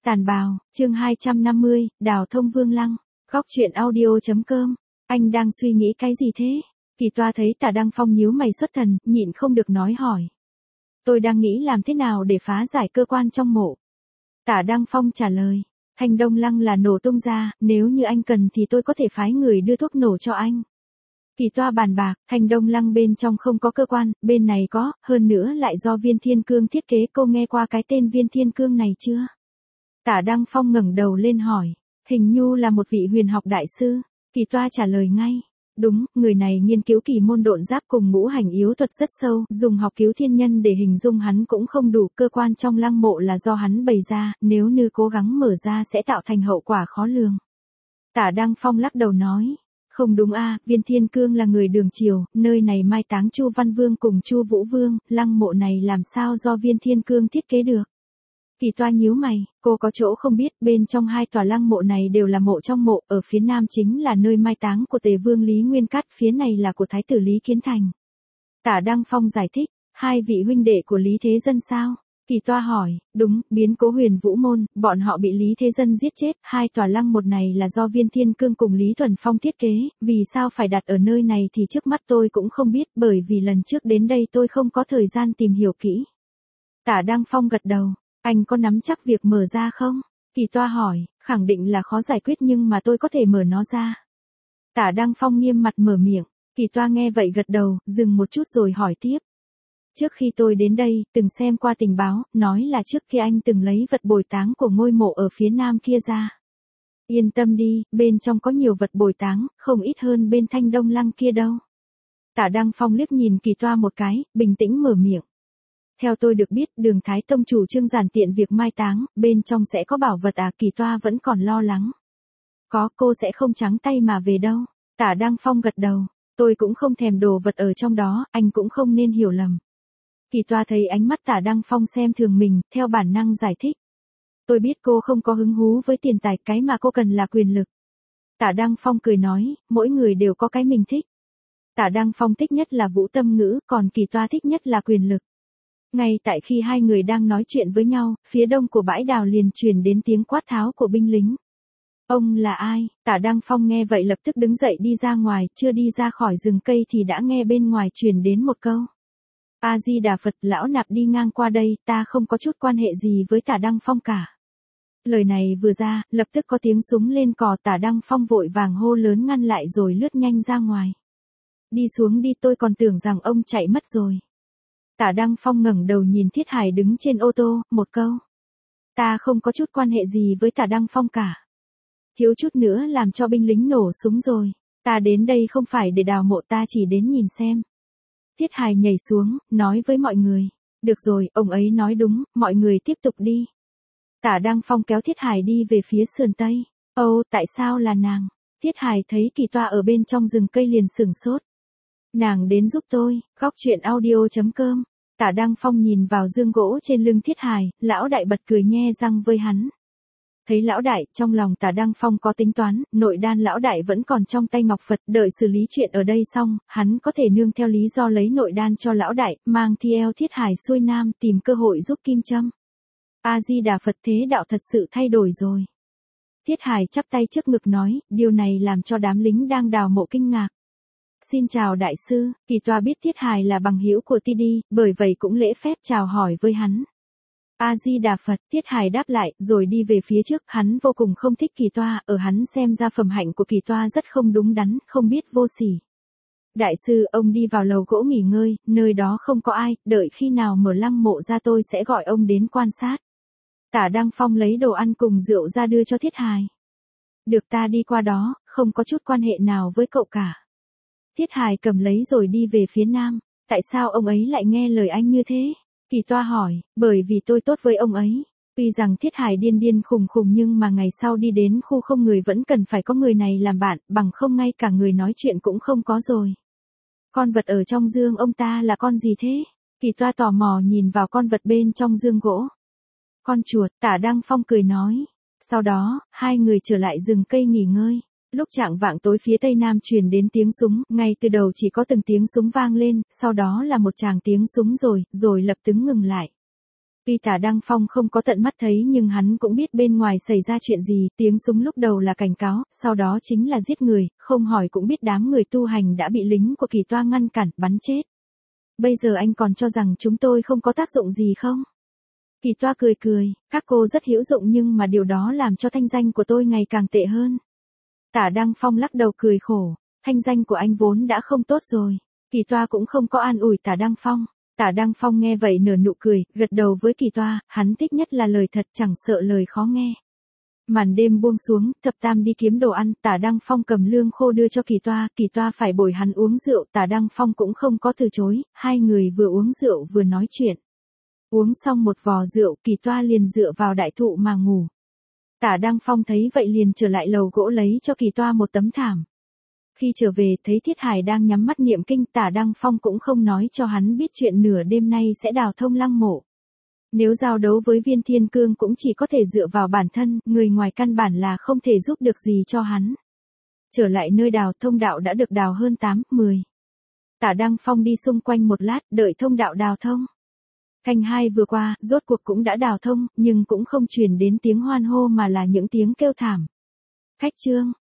Tàn bào, chương 250, đào thông Vương Lăng. Góc truyện audio.com. Anh đang suy nghĩ cái gì thế? Kỳ Toa thấy Tả Đăng Phong nhíu mày xuất thần, nhịn không được nói hỏi. Tôi đang nghĩ làm thế nào để phá giải cơ quan trong mộ. Tả Đăng Phong trả lời. Thanh Đông Lăng là nổ tung ra, nếu như anh cần thì tôi có thể phái người đưa thuốc nổ cho anh. Kỳ Toa bàn bạc, Thanh Đông Lăng bên trong không có cơ quan, bên này có, hơn nữa lại do Viên Thiên Cương thiết kế. Cô nghe qua cái tên Viên Thiên Cương này chưa? Tả Đăng Phong ngẩng đầu lên hỏi, hình như là một vị huyền học đại sư. Kỳ Toa trả lời ngay, đúng, người này nghiên cứu kỳ môn độn giáp cùng ngũ hành yếu thuật rất sâu, dùng học cứu thiên nhân để hình dung hắn cũng không đủ, cơ quan trong lăng mộ là do hắn bày ra, nếu như cố gắng mở ra sẽ tạo thành hậu quả khó lường. Tả Đăng Phong lắc đầu nói, không đúng a, Viên Thiên Cương là người Đường Triều, nơi này mai táng Chu Văn Vương cùng Chu Vũ Vương, lăng mộ này làm sao do Viên Thiên Cương thiết kế được? Kỳ Toa nhíu mày, cô có chỗ không biết, bên trong hai tòa lăng mộ này đều là mộ trong mộ, ở phía nam chính là nơi mai táng của Tề Vương Lý Nguyên Cát, phía này là của Thái tử Lý Kiến Thành. Tả Đăng Phong giải thích, hai vị huynh đệ của Lý Thế Dân sao? Kỳ Toa hỏi, đúng, biến cố Huyền Vũ Môn, bọn họ bị Lý Thế Dân giết chết, hai tòa lăng mộ này là do Viên Thiên Cương cùng Lý Thuần Phong thiết kế, vì sao phải đặt ở nơi này thì trước mắt tôi cũng không biết, bởi vì lần trước đến đây tôi không có thời gian tìm hiểu kỹ. Tả Đăng Phong gật đầu. Anh có nắm chắc việc mở ra không? Kỳ Toa hỏi, khẳng định là khó giải quyết nhưng mà tôi có thể mở nó ra. Tả Đăng Phong nghiêm mặt mở miệng, Kỳ Toa nghe vậy gật đầu, dừng một chút rồi hỏi tiếp. Trước khi tôi đến đây, từng xem qua tình báo, nói là trước khi anh từng lấy vật bồi táng của ngôi mộ ở phía nam kia ra. Yên tâm đi, bên trong có nhiều vật bồi táng, không ít hơn bên Thanh Đông Lăng kia đâu. Tả Đăng Phong liếc nhìn Kỳ Toa một cái, bình tĩnh mở miệng. Theo tôi được biết, Đường Thái Tông chủ trương giản tiện việc mai táng, bên trong sẽ có bảo vật à? Kỳ Toa vẫn còn lo lắng. Có, cô sẽ không trắng tay mà về đâu. Tả Đăng Phong gật đầu, tôi cũng không thèm đồ vật ở trong đó, anh cũng không nên hiểu lầm. Kỳ Toa thấy ánh mắt Tả Đăng Phong xem thường mình, theo bản năng giải thích. Tôi biết cô không có hứng thú với tiền tài, cái mà cô cần là quyền lực. Tả Đăng Phong cười nói, mỗi người đều có cái mình thích. Tả Đăng Phong thích nhất là Vũ Tâm Ngữ, còn Kỳ Toa thích nhất là quyền lực. Ngay tại khi hai người đang nói chuyện với nhau, phía đông của bãi đào liền truyền đến tiếng quát tháo của binh lính. Ông là ai? Tả Đăng Phong nghe vậy lập tức đứng dậy đi ra ngoài, chưa đi ra khỏi rừng cây thì đã nghe bên ngoài truyền đến một câu. A Di Đà Phật, lão nạp đi ngang qua đây, ta không có chút quan hệ gì với Tả Đăng Phong cả. Lời này vừa ra, lập tức có tiếng súng lên cò. Tả Đăng Phong vội vàng hô lớn ngăn lại rồi lướt nhanh ra ngoài. Đi xuống đi, tôi còn tưởng rằng ông chạy mất rồi. Tả Đăng Phong ngẩng đầu nhìn Thiết Hải đứng trên ô tô, một câu. Ta không có chút quan hệ gì với Tả Đăng Phong cả. Thiếu chút nữa làm cho binh lính nổ súng rồi. Ta đến đây không phải để đào mộ, ta chỉ đến nhìn xem. Thiết Hải nhảy xuống, nói với mọi người. Được rồi, ông ấy nói đúng, mọi người tiếp tục đi. Tả Đăng Phong kéo Thiết Hải đi về phía sườn tây. Ồ, tại sao là nàng? Thiết Hải thấy Kỳ Toa ở bên trong rừng cây liền sửng sốt. Nàng đến giúp tôi, góc truyện audio.com. Tả Đăng Phong nhìn vào dương gỗ trên lưng Thiết Hải, lão đại bật cười nhe răng với hắn. Thấy lão đại, trong lòng Tả Đăng Phong có tính toán, nội đan lão đại vẫn còn trong tay Ngọc Phật, đợi xử lý chuyện ở đây xong, hắn có thể nương theo lý do lấy nội đan cho lão đại, mang theo Thiết Hải xuôi nam tìm cơ hội giúp Kim Trâm. A Di Đà Phật, thế đạo thật sự thay đổi rồi. Thiết Hải chắp tay trước ngực nói, điều này làm cho đám lính đang đào mộ kinh ngạc. Xin chào đại sư, Kỳ Toa biết Thiết Hải là bằng hữu của Tidi, bởi vậy cũng lễ phép chào hỏi với hắn. A Di Đà Phật, Thiết Hải đáp lại, rồi đi về phía trước, hắn vô cùng không thích Kỳ Toa, ở hắn xem ra phẩm hạnh của Kỳ Toa rất không đúng đắn, không biết vô sỉ. Đại sư, ông đi vào lầu gỗ nghỉ ngơi, nơi đó không có ai, đợi khi nào mở lăng mộ ra tôi sẽ gọi ông đến quan sát. Tả Đăng Phong lấy đồ ăn cùng rượu ra đưa cho Thiết Hải. Được, ta đi qua đó, không có chút quan hệ nào với cậu cả. Thiết Hải cầm lấy rồi đi về phía nam. Tại sao ông ấy lại nghe lời anh như thế? Kỳ Toa hỏi, bởi vì tôi tốt với ông ấy. Tuy rằng Thiết Hải điên điên khùng khùng nhưng mà ngày sau đi đến khu không người vẫn cần phải có người này làm bạn, bằng không ngay cả người nói chuyện cũng không có rồi. Con vật ở trong dương ông ta là con gì thế? Kỳ Toa tò mò nhìn vào con vật bên trong dương gỗ. Con chuột, Tả Đăng Phong cười nói. Sau đó, hai người trở lại rừng cây nghỉ ngơi. Lúc chạng vạng tối phía tây nam truyền đến tiếng súng, ngay từ đầu chỉ có từng tiếng súng vang lên, sau đó là một tràng tiếng súng rồi lập tức ngừng lại. Tuy Tả Đăng Phong không có tận mắt thấy nhưng hắn cũng biết bên ngoài xảy ra chuyện gì, tiếng súng lúc đầu là cảnh cáo, sau đó chính là giết người, không hỏi cũng biết đám người tu hành đã bị lính của Kỳ Toa ngăn cản, bắn chết. Bây giờ anh còn cho rằng chúng tôi không có tác dụng gì không? Kỳ Toa cười cười, các cô rất hữu dụng nhưng mà điều đó làm cho thanh danh của tôi ngày càng tệ hơn. Tả Đăng Phong lắc đầu cười khổ, thanh danh của anh vốn đã không tốt rồi. Kỳ Toa cũng không có an ủi Tả Đăng Phong. Tả Đăng Phong nghe vậy nở nụ cười, gật đầu với Kỳ Toa, hắn thích nhất là lời thật chẳng sợ lời khó nghe. Màn đêm buông xuống, Thập Tam đi kiếm đồ ăn, Tả Đăng Phong cầm lương khô đưa cho Kỳ Toa phải bồi hắn uống rượu, Tả Đăng Phong cũng không có từ chối, hai người vừa uống rượu vừa nói chuyện. Uống xong một vò rượu, Kỳ Toa liền dựa vào đại thụ mà ngủ. Tả Đăng Phong thấy vậy liền trở lại lầu gỗ lấy cho Kỳ Toa một tấm thảm. Khi trở về thấy Thiết Hải đang nhắm mắt niệm kinh, Tả Đăng Phong cũng không nói cho hắn biết chuyện nửa đêm nay sẽ đào thông lăng mộ. Nếu giao đấu với Viên Thiên Cương cũng chỉ có thể dựa vào bản thân, người ngoài căn bản là không thể giúp được gì cho hắn. Trở lại nơi đào, thông đạo đã được đào hơn 8-10. Tả Đăng Phong đi xung quanh một lát, đợi thông đạo đào thông. Canh 2 vừa qua, rốt cuộc cũng đã đào thông, nhưng cũng không truyền đến tiếng hoan hô mà là những tiếng kêu thảm. Khách Trương,